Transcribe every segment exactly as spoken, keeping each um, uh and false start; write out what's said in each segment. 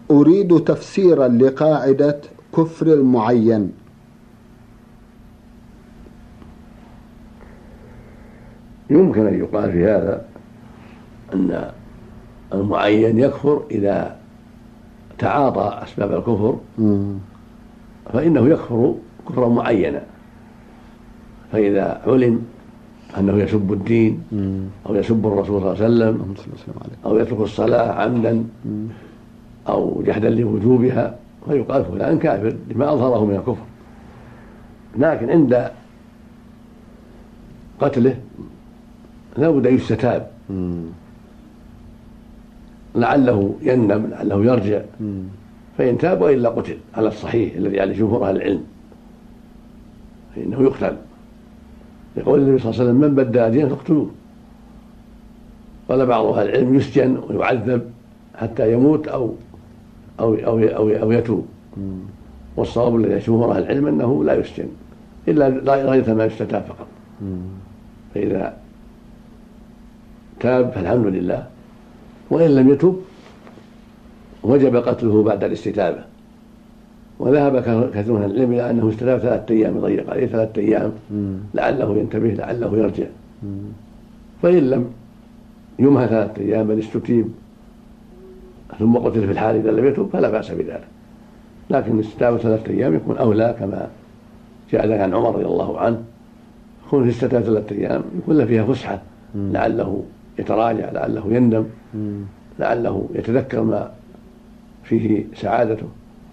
أريد تفسيرا لقاعدة كفر المعين. يمكن أن يقال في هذا أن المعين يكفر إذا تعاطى أسباب الكفر فإنه يكفر كفرا معينا، فإذا علم أنه يسب الدين أو يسب الرسول صلى الله عليه وسلم أو يترك الصلاة عمدا أو جحدا لوجوبها فيقال فلان كافر لما أظهره من الكفر. لكن عند قتله لا بد أن يستتاب لعله يندم لعله يرجع، فإن تاب وإلا قتل على الصحيح الذي عليه جمهور أهل العلم، فإنه يقتل لقول النبي صلى الله عليه وسلم من بدل دينه فاقتلوه. قال بعض أهل العلم يسجن ويعذب حتى يموت أو أو أو أو, أو يتوب، والصواب الذي عليه جمهور أهل العلم أنه لا يسجن إلا غاية ما يستتاب فقط. فإذا تاب فالحمد لله، وإن لم يتب وجب قتله بعد الاستتابة. وذهب كثير من العلم إلى أنه استتاب ثلاثة أيام، يضيق عليه ثلاثة أيام لعله ينتبه لعله يرجع. فإن لم يمهى ثلاثة أيام بل استتيب ثم قتل في الحال إذا لم يتب فلا بأس بذلك، لكن استتابة ثلاثة أيام يكون أولى كما جاء ذلك عن عمر رضي الله عنه، يكون في استتابة ثلاثة أيام يكون فيها فسحة لعله يتراجع لعله يندم لعله يتذكر ما فيه سعادته.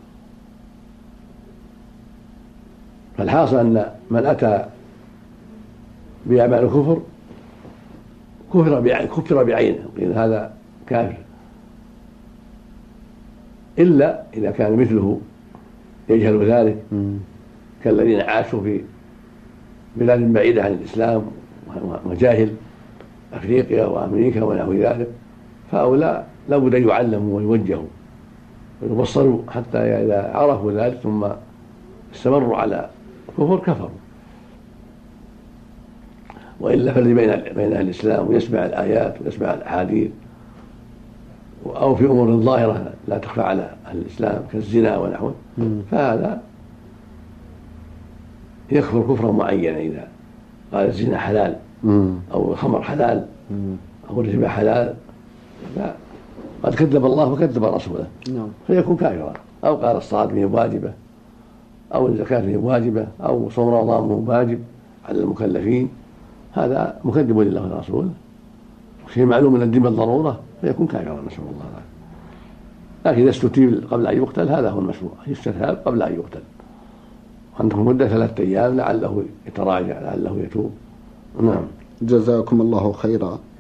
فالحاصل أن من أتى بأعمال الكفر كفر بعينه قيل هذا كافر، إلا إذا كان مثله يجهل ذلك كالذين عاشوا في بلاد بعيدة عن الإسلام وجاهل أفريقيا وأمريكا ونحو ذلك، فهؤلاء لا بد أن يعلموا ويوجهوا ويبصروا حتى إذا عرفوا ذلك ثم استمروا على كفر كفروا. وإلا فالذي بين بين أهل الإسلام ويسمع الآيات ويسمع الأحاديث أو في أمور ظاهرة لا تخفى على أهل الإسلام كالزنا ونحوه فهذا يكفر كفرا معينا إذا قال الزنا حلال أو الخمر حلال أو الربا حلال قد كذب الله وكذب رسوله فيكون كافرا، أو قال الصلاة به واجبة أو الزكاة به واجبة أو صوم رمضان به واجب على المكلفين، هذا مكذب لله ورسوله شيء معلوم من الدين بالضرورة فيكون كافرا نسأل الله العافية. لكن إذا استتيب قبل أن يقتل هذا هو المشروع، يستتاب قبل أن يقتل عندكم مدة ثلاثة أيام لعله يتراجع لعله يتوب. نعم. جزاكم الله خيرا.